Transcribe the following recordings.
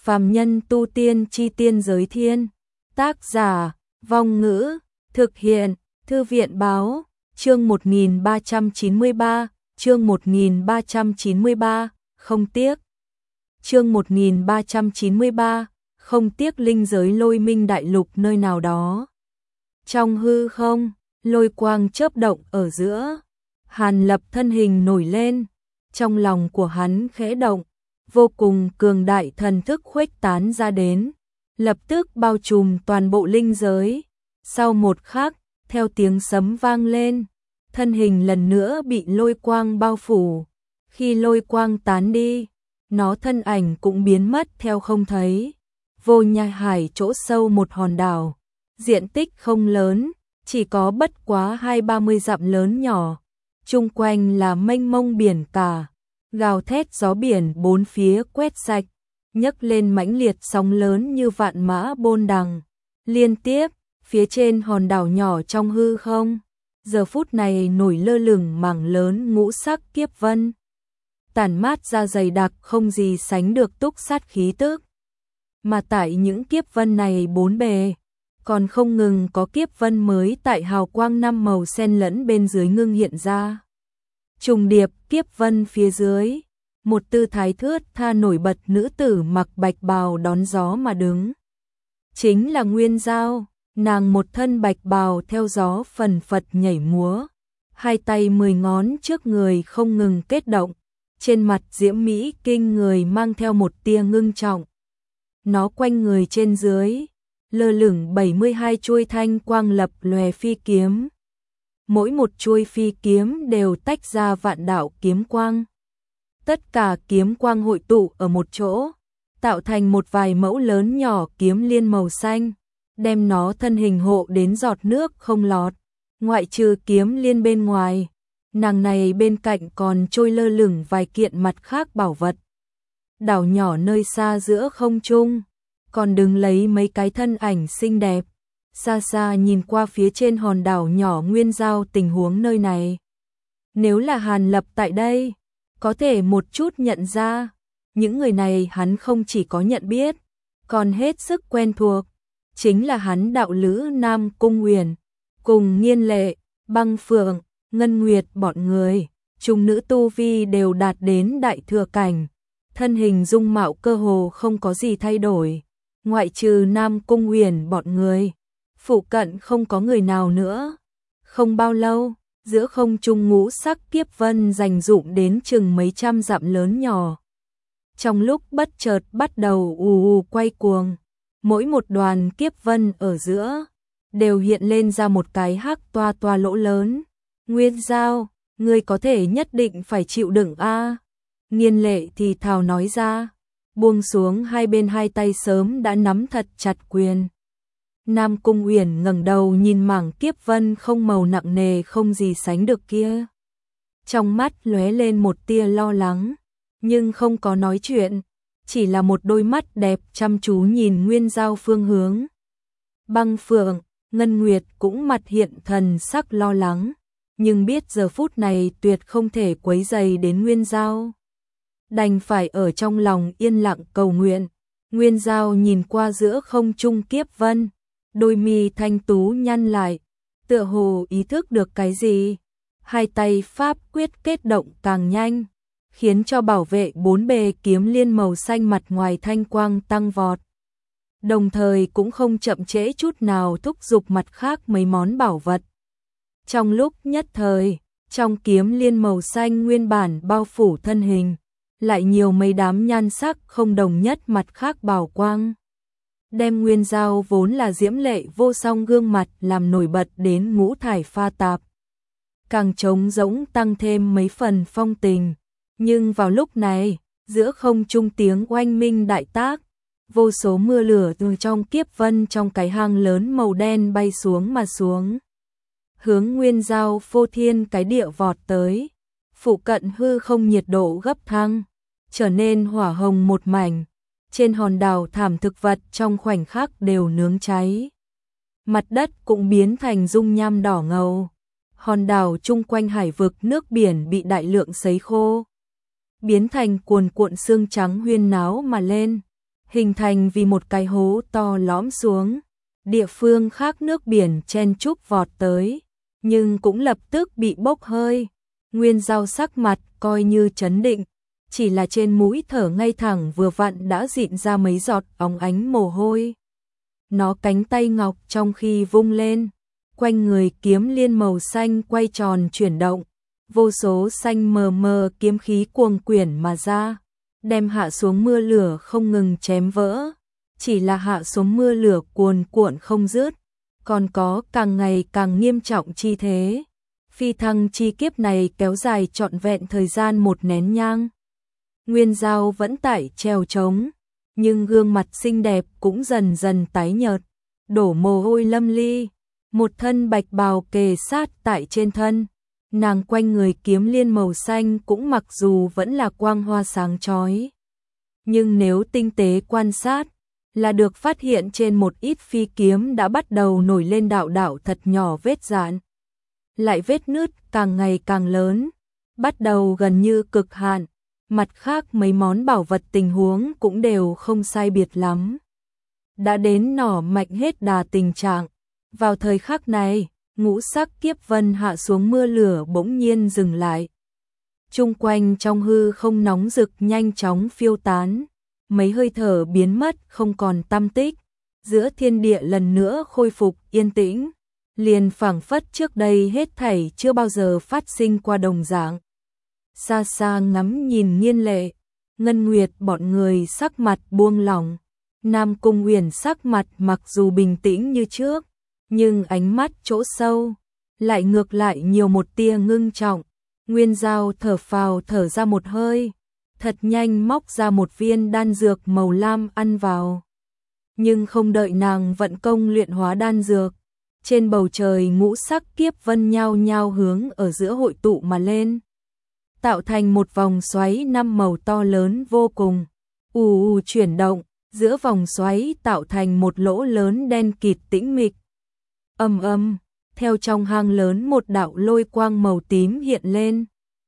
Phàm nhân tu tiên chi tiên giới thiên. Tác giả, Vong Ngữ, thực hiện, Thư viện báo, chương 1393, chương 1393, không tiếc. Chương 1393, không tiếc linh giới Lôi Minh đại lục nơi nào đó. Trong hư không, lôi quang chớp động ở giữa, Hàn Lập thân hình nổi lên, trong lòng của hắn khẽ động, vô cùng cường đại thần thức khuếch tán ra đến, lập tức bao trùm toàn bộ linh giới. Sau một khắc, theo tiếng sấm vang lên, thân hình lần nữa bị lôi quang bao phủ. Khi lôi quang tán đi, nó thân ảnh cũng biến mất theo không thấy. Vô Nhai Hải chỗ sâu một hòn đảo, diện tích không lớn, chỉ có bất quá 20-30 dặm lớn nhỏ, chung quanh là mênh mông biển cả, gào thét gió biển bốn phía quét sạch, nhấc lên mãnh liệt sóng lớn như vạn mã bôn đằng. Liên tiếp, phía trên hòn đảo nhỏ trong hư không, giờ phút này nổi lơ lửng mảng lớn ngũ sắc kiếp vân, tản mát ra dày đặc không gì sánh được túc sát khí tức. Mà tại những kiếp vân này bốn bề, còn không ngừng có kiếp vân mới tại hào quang năm màu xen lẫn bên dưới ngưng hiện ra. Trùng điệp kiếp vân phía dưới, một tư thái thướt tha nổi bật nữ tử mặc bạch bào đón gió mà đứng. Chính là Nguyên Giao, nàng một thân bạch bào theo gió phần phật nhảy múa, hai tay 10 ngón trước người không ngừng kết động, trên mặt diễm mỹ kinh người mang theo một tia ngưng trọng. Nó quanh người trên dưới, lơ lửng 72 chuôi thanh quang lập lòe phi kiếm. Mỗi một chuôi phi kiếm đều tách ra vạn đạo kiếm quang. Tất cả kiếm quang hội tụ ở một chỗ, tạo thành một vài mẫu lớn nhỏ kiếm liên màu xanh, đem nó thân hình hộ đến giọt nước không lọt. Ngoại trừ kiếm liên bên ngoài, nàng này bên cạnh còn trôi lơ lửng vài kiện mặt khác bảo vật. Đảo nhỏ nơi xa giữa không trung, còn đứng lấy mấy cái thân ảnh xinh đẹp. Xa xa nhìn qua phía trên hòn đảo nhỏ Nguyên Giao tình huống nơi này. Nếu là Hàn Lập tại đây, có thể một chút nhận ra, những người này hắn không chỉ có nhận biết, còn hết sức quen thuộc. Chính là hắn đạo lữ Nam Cung Uyển, cùng Nghiên Lệ, Băng Phượng, Ngân Nguyệt bọn người, chúng nữ tu vi đều đạt đến đại thừa cảnh, thân hình dung mạo cơ hồ không có gì thay đổi, ngoại trừ Nam Cung Uyển bọn người, phụ cận không có người nào nữa. Không bao lâu, giữa không trung ngũ sắc kiếp vân dành dụm đến chừng mấy trăm dặm lớn nhỏ. Trong lúc bất chợt bắt đầu ù ù quay cuồng, mỗi một đoàn kiếp vân ở giữa đều hiện lên ra một cái hắc toa toa lỗ lớn. Nguyên Giao, ngươi có thể nhất định phải chịu đựng a. Nghiên Lệ thì thào nói ra, buông xuống hai bên hai tay sớm đã nắm thật chặt quyền. Nam Cung Uyển ngẩng đầu nhìn mảng kiếp vân không màu nặng nề không gì sánh được kia. Trong mắt lóe lên một tia lo lắng, nhưng không có nói chuyện, chỉ là một đôi mắt đẹp chăm chú nhìn Nguyên Giao phương hướng. Băng Phượng, Ngân Nguyệt cũng mặt hiện thần sắc lo lắng, nhưng biết giờ phút này tuyệt không thể quấy rầy đến Nguyên Giao. Đành phải ở trong lòng yên lặng cầu nguyện. Nguyên Giao nhìn qua giữa không trung kiếp vân, đôi mi thanh tú nhăn lại, tựa hồ ý thức được cái gì. Hai tay pháp quyết kết động càng nhanh, khiến cho bảo vệ bốn bề kiếm liên màu xanh mặt ngoài thanh quang tăng vọt. Đồng thời cũng không chậm trễ chút nào thúc giục mặt khác mấy món bảo vật. Trong lúc nhất thời, trong kiếm liên màu xanh nguyên bản bao phủ thân hình, lại nhiều mấy đám nhan sắc không đồng nhất mặt khác bảo quang. Đem Nguyên Giao vốn là diễm lệ vô song gương mặt làm nổi bật đến ngũ thải pha tạp. Càng trống rỗng tăng thêm mấy phần phong tình. Nhưng vào lúc này, giữa không trung tiếng oanh minh đại tác, vô số mưa lửa từ trong kiếp vân trong cái hang lớn màu đen bay xuống mà xuống. Hướng Nguyên Giao phô thiên cái địa vọt tới, phụ cận hư không nhiệt độ gấp thăng, trở nên hỏa hồng một mảnh. Trên hòn đảo thảm thực vật trong khoảnh khắc đều nướng cháy. Mặt đất cũng biến thành dung nham đỏ ngầu. Hòn đảo chung quanh hải vực nước biển bị đại lượng sấy khô, biến thành cuồn cuộn sương trắng huyên náo mà lên. hình thành vì một cái hố to lõm xuống. Địa phương khác nước biển chen chúc vọt tới, nhưng cũng lập tức bị bốc hơi. Nguyên Dao sắc mặt coi như trấn định, chỉ là trên mũi thở ngay thẳng vừa vặn đã dịn ra mấy giọt óng ánh mồ hôi. Nó cánh tay ngọc trong khi vung lên, quanh người kiếm liên màu xanh quay tròn chuyển động, vô số xanh mờ mờ kiếm khí cuồng quyển mà ra, đem hạ xuống mưa lửa không ngừng chém vỡ. Chỉ là hạ xuống mưa lửa cuồn cuộn không dứt, còn có càng ngày càng nghiêm trọng chi thế. Phi thăng chi kiếp này kéo dài trọn vẹn thời gian một nén nhang. Nguyên Dao vẫn tại trèo trống, nhưng gương mặt xinh đẹp cũng dần dần tái nhợt, đổ mồ hôi lâm ly, một thân bạch bào kề sát tại trên thân. Nàng quanh người kiếm liên màu xanh cũng mặc dù vẫn là quang hoa sáng chói, nhưng nếu tinh tế quan sát, là được phát hiện trên một ít phi kiếm đã bắt đầu nổi lên đạo đạo thật nhỏ vết rạn. Lại vết nứt càng ngày càng lớn, bắt đầu gần như cực hạn. Mặt khác mấy món bảo vật tình huống cũng đều không sai biệt lắm. Đã đến nỏ mạnh hết đà tình trạng. Vào thời khắc này, ngũ sắc kiếp vân hạ xuống mưa lửa bỗng nhiên dừng lại. Chung quanh trong hư không nóng rực nhanh chóng phiêu tán. Mấy hơi thở biến mất không còn tăm tích, giữa thiên địa lần nữa khôi phục yên tĩnh, liền phảng phất trước đây hết thảy chưa bao giờ phát sinh qua đồng dạng. Xa xa ngắm nhìn Nghiên Lệ, Ngân Nguyệt bọn người sắc mặt buông lỏng, Nam Cung Uyển sắc mặt mặc dù bình tĩnh như trước, nhưng ánh mắt chỗ sâu lại ngược lại nhiều một tia ngưng trọng. Nguyên Dao thở phào thở ra một hơi, thật nhanh móc ra một viên đan dược màu lam ăn vào. Nhưng không đợi nàng vận công luyện hóa đan dược, trên bầu trời ngũ sắc kiếp vân nhao nhao hướng ở giữa hội tụ mà lên, tạo thành một vòng xoáy năm màu to lớn vô cùng, ù chuyển động, giữa vòng xoáy tạo thành một lỗ lớn đen kịt tĩnh mịch. Ầm ầm, theo trong hang lớn một đạo lôi quang màu tím hiện lên.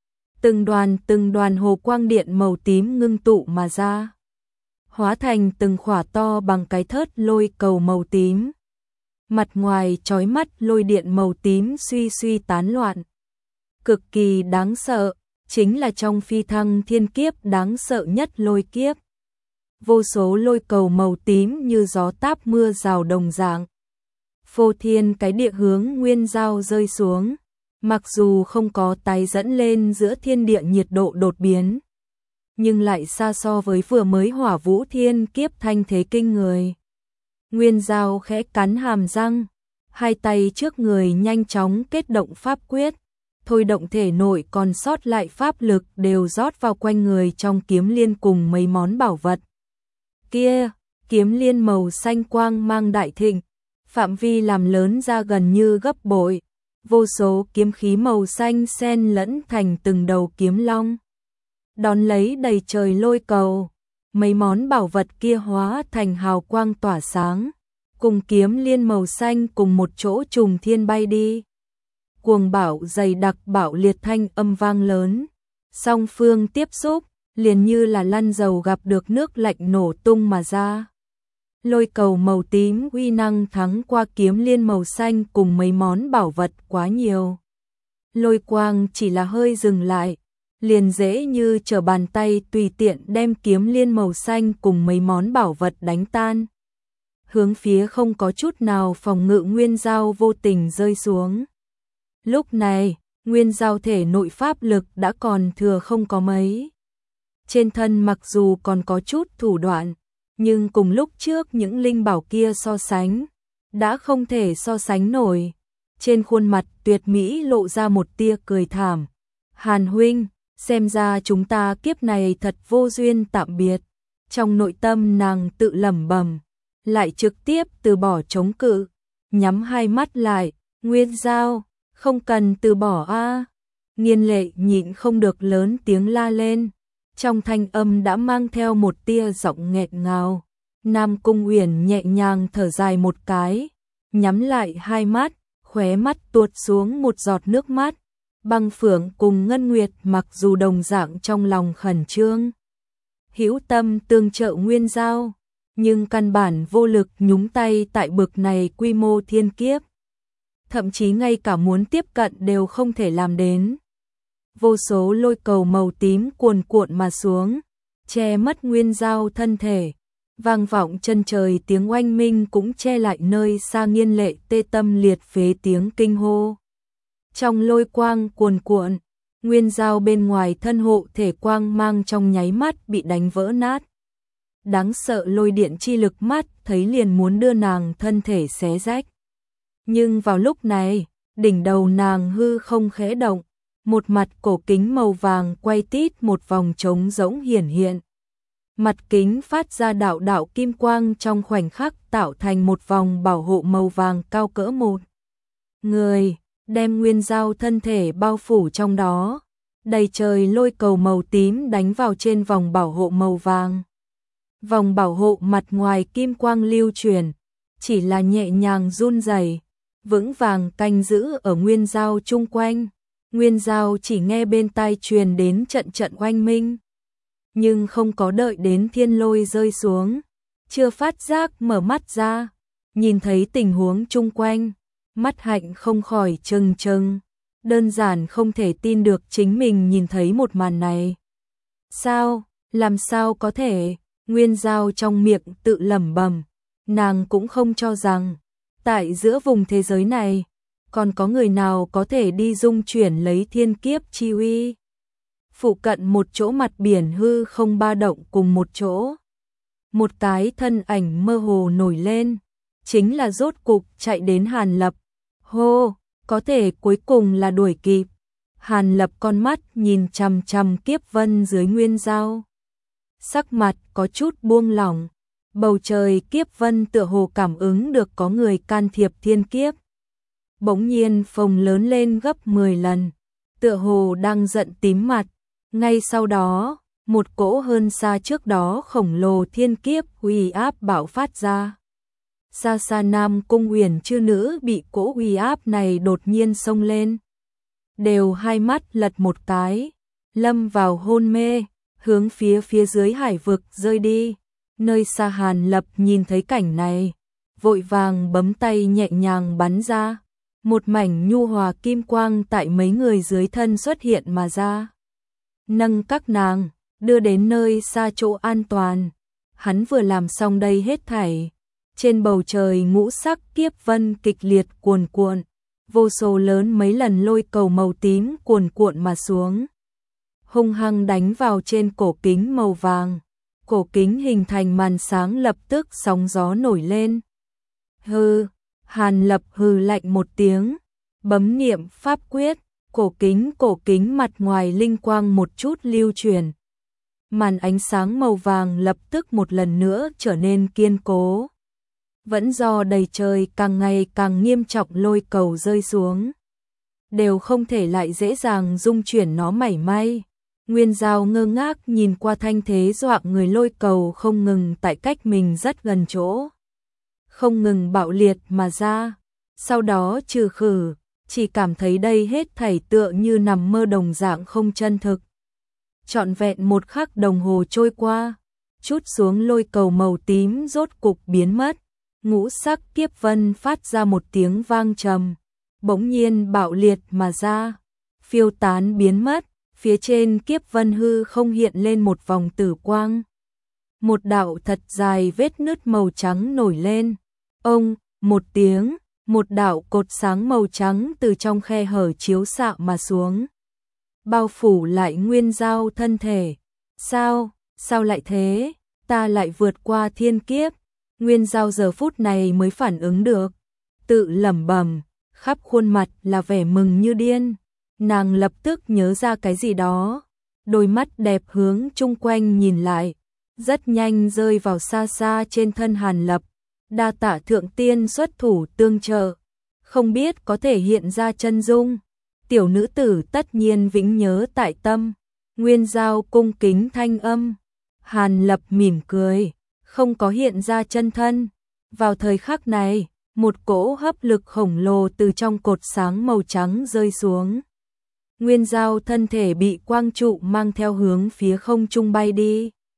Từng đoàn hồ quang điện màu tím ngưng tụ mà ra, hóa thành từng khỏa to bằng cái thớt lôi cầu màu tím. Mặt ngoài chói mắt lôi điện màu tím suy suy tán loạn, cực kỳ đáng sợ, chính là trong phi thăng thiên kiếp đáng sợ nhất lôi kiếp. Vô số lôi cầu màu tím như gió táp mưa rào đồng dạng, phô thiên cái địa hướng Nguyên Dao rơi xuống. Mặc dù không có tái dẫn lên giữa thiên địa nhiệt độ đột biến, nhưng lại xa so với vừa mới hỏa vũ thiên kiếp thanh thế kinh người. Nguyên Dao khẽ cắn hàm răng, hai tay trước người nhanh chóng kết động pháp quyết, thôi động thể nội còn sót lại pháp lực đều rót vào quanh người trong kiếm liên cùng mấy món bảo vật. Kia, kiếm liên màu xanh quang mang đại thịnh, phạm vi làm lớn ra gần như gấp bội. Vô số kiếm khí màu xanh xen lẫn thành từng đầu kiếm long, đón lấy đầy trời lôi cầu. Mấy món bảo vật kia hóa thành hào quang tỏa sáng, cùng kiếm liên màu xanh cùng một chỗ trùng thiên bay đi. Cuồng bạo dày đặc bạo liệt thanh âm vang lớn, song phương tiếp xúc, liền như là lăn dầu gặp được nước lạnh nổ tung mà ra. Lôi cầu màu tím uy năng thắng qua kiếm liên màu xanh cùng mấy món bảo vật quá nhiều. Lôi quang chỉ là hơi dừng lại, liền dễ như trở bàn tay tùy tiện đem kiếm liên màu xanh cùng mấy món bảo vật đánh tan. Hướng phía không có chút nào phòng ngự Nguyên Dao vô tình rơi xuống. Lúc này, Nguyên Dao thể nội pháp lực đã còn thừa không có mấy. Trên thân mặc dù còn có chút thủ đoạn, nhưng cùng lúc trước những linh bảo kia so sánh, đã không thể so sánh nổi. Trên khuôn mặt tuyệt mỹ lộ ra một tia cười thảm. Hàn huynh, xem ra chúng ta kiếp này thật vô duyên tạm biệt. Trong nội tâm nàng tự lẩm bẩm, lại trực tiếp từ bỏ chống cự, nhắm hai mắt lại. Nguyên Dao, không cần từ bỏ a. Nghiên Lệ nhịn không được lớn tiếng la lên, trong thanh âm đã mang theo một tia giọng nghẹt ngào. Nam Cung Uyển nhẹ nhàng thở dài một cái, nhắm lại hai mắt, khóe mắt tuột xuống một giọt nước mắt. Băng Phượng cùng Ngân Nguyệt mặc dù đồng dạng trong lòng khẩn trương, hữu tâm tương trợ Nguyên Dao, nhưng căn bản vô lực nhúng tay tại bực này quy mô thiên kiếp. Thậm chí ngay cả muốn tiếp cận đều không thể làm đến. Vô số lôi cầu màu tím cuồn cuộn mà xuống, che mất Nguyên Dao thân thể. Vang vọng chân trời tiếng oanh minh cũng che lại nơi xa nghiên lệ tê tâm liệt phế tiếng kinh hô. Trong lôi quang cuồn cuộn, Nguyên Dao bên ngoài thân hộ thể quang mang trong nháy mắt bị đánh vỡ nát. Đáng sợ lôi điện chi lực mắt thấy liền muốn đưa nàng thân thể xé rách. Nhưng vào lúc này, đỉnh đầu nàng hư không khẽ động, một mặt cổ kính màu vàng quay tít một vòng trống rỗng hiển hiện. Mặt kính phát ra đạo đạo kim quang trong khoảnh khắc tạo thành một vòng bảo hộ màu vàng cao cỡ một người, đem Nguyên Dao thân thể bao phủ trong đó. Đầy trời lôi cầu màu tím đánh vào trên vòng bảo hộ màu vàng. Vòng bảo hộ mặt ngoài kim quang lưu chuyển, chỉ là nhẹ nhàng run rẩy, vững vàng canh giữ ở Nguyên Dao chung quanh. Nguyên Dao chỉ nghe bên tai truyền đến trận trận oanh minh, nhưng không có đợi đến thiên lôi rơi xuống, chưa phát giác mở mắt ra, nhìn thấy tình huống chung quanh, mắt hạnh không khỏi trừng trừng, đơn giản không thể tin được chính mình nhìn thấy một màn này. Sao, làm sao có thể? Nguyên Dao trong miệng tự lẩm bẩm, nàng cũng không cho rằng tại giữa vùng thế giới này còn có người nào có thể đi dung chuyển lấy thiên kiếp chi uy. Phụ cận một chỗ mặt biển hư không ba động cùng một chỗ. Một cái thân ảnh mơ hồ nổi lên, chính là rốt cục chạy đến Hàn Lập. Hô, có thể cuối cùng là đuổi kịp. Hàn Lập con mắt nhìn chằm chằm Kiếp Vân dưới Nguyên Dao. Sắc mặt có chút buông lỏng, bầu trời Kiếp Vân tựa hồ cảm ứng được có người can thiệp thiên kiếp. Bỗng nhiên phồng lớn lên gấp 10 lần, tựa hồ đang giận tím mặt. Ngay sau đó, một cỗ hơn xa trước đó khổng lồ thiên kiếp uy áp bạo phát ra. Xa xa Nam Cung Huyền chư nữ bị cỗ uy áp này đột nhiên xông lên. Đều hai mắt lật một cái, lâm vào hôn mê, hướng phía dưới hải vực rơi đi. Nơi xa Hàn Lập nhìn thấy cảnh này, vội vàng bấm tay nhẹ nhàng bắn ra. Một mảnh nhu hòa kim quang tại mấy người dưới thân xuất hiện mà ra. Nâng các nàng, đưa đến nơi xa chỗ an toàn. Hắn vừa làm xong đây hết thảy. Trên bầu trời ngũ sắc kiếp vân kịch liệt cuồn cuộn. Vô số lớn mấy lần lôi cầu màu tím cuồn cuộn mà xuống. Hung hăng đánh vào trên cổ kính màu vàng. Cổ kính hình thành màn sáng lập tức sóng gió nổi lên. Hừ, Hàn Lập hừ lạnh một tiếng. Bấm niệm pháp quyết. Cổ kính mặt ngoài linh quang một chút lưu truyền. Màn ánh sáng màu vàng lập tức một lần nữa trở nên kiên cố. Vẫn do đầy trời càng ngày càng nghiêm trọng lôi cầu rơi xuống. Đều không thể lại dễ dàng dung chuyển nó mảy may. Nguyên Dao ngơ ngác nhìn qua thanh thế dọa người lôi cầu không ngừng tại cách mình rất gần chỗ. Không ngừng bạo liệt mà ra. Sau đó trừ khử. Chỉ cảm thấy đây hết thảy tựa như nằm mơ đồng dạng không chân thực. Trọn vẹn một khắc đồng hồ trôi qua, chút xuống lôi cầu màu tím rốt cục biến mất. Ngũ sắc kiếp vân phát ra một tiếng vang trầm, bỗng nhiên bạo liệt mà ra, phiêu tán biến mất. Phía trên kiếp vân hư không hiện lên một vòng tử quang. Một đạo thật dài vết nứt màu trắng nổi lên. Ông, một tiếng. Một đạo cột sáng màu trắng từ trong khe hở chiếu xạ mà xuống. Bao phủ lại Nguyên Dao thân thể. Sao lại thế? Ta lại vượt qua thiên kiếp. Nguyên Dao giờ phút này mới phản ứng được. Tự lẩm bẩm, khắp khuôn mặt là vẻ mừng như điên. Nàng lập tức nhớ ra cái gì đó. Đôi mắt đẹp hướng chung quanh nhìn lại. Rất nhanh rơi vào xa xa trên thân Hàn Lập. Đa tạ thượng tiên xuất thủ tương trợ, không biết có thể hiện ra chân dung. Tiểu nữ tử tất nhiên vĩnh nhớ tại tâm. Nguyên Dao cung kính thanh âm. Hàn Lập mỉm cười, không có hiện ra chân thân. Vào thời khắc này, một cỗ hấp lực khổng lồ từ trong cột sáng màu trắng rơi xuống. Nguyên Dao thân thể bị quang trụ mang theo hướng phía không trung bay đi.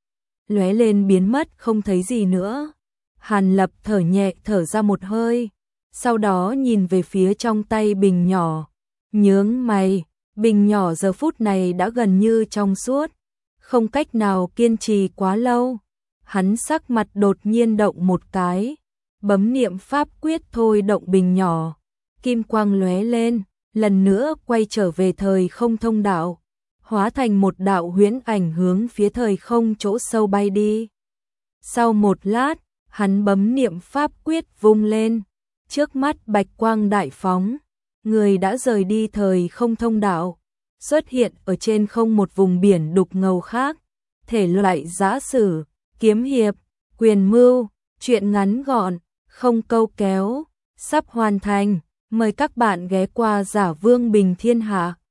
lóe lên biến mất không thấy gì nữa. Hàn Lập thở nhẹ thở ra một hơi, sau đó nhìn về phía trong tay bình nhỏ, nhướng mày, bình nhỏ giờ phút này đã gần như trong suốt, không cách nào kiên trì quá lâu. Hắn sắc mặt đột nhiên động một cái, bấm niệm pháp quyết thôi động bình nhỏ, kim quang lóe lên, lần nữa quay trở về thời không thông đạo, hóa thành một đạo huyễn ảnh hướng phía thời không chỗ sâu bay đi. Sau một lát, hắn bấm niệm pháp quyết vung lên, trước mắt bạch quang đại phóng, người đã rời đi thời không thông đạo, xuất hiện ở trên không một vùng biển đục ngầu khác, thể loại giã sử, kiếm hiệp, quyền mưu, truyện ngắn gọn, không câu kéo, sắp hoàn thành, mời các bạn ghé qua Giả Vương Bình Thiên Hạ.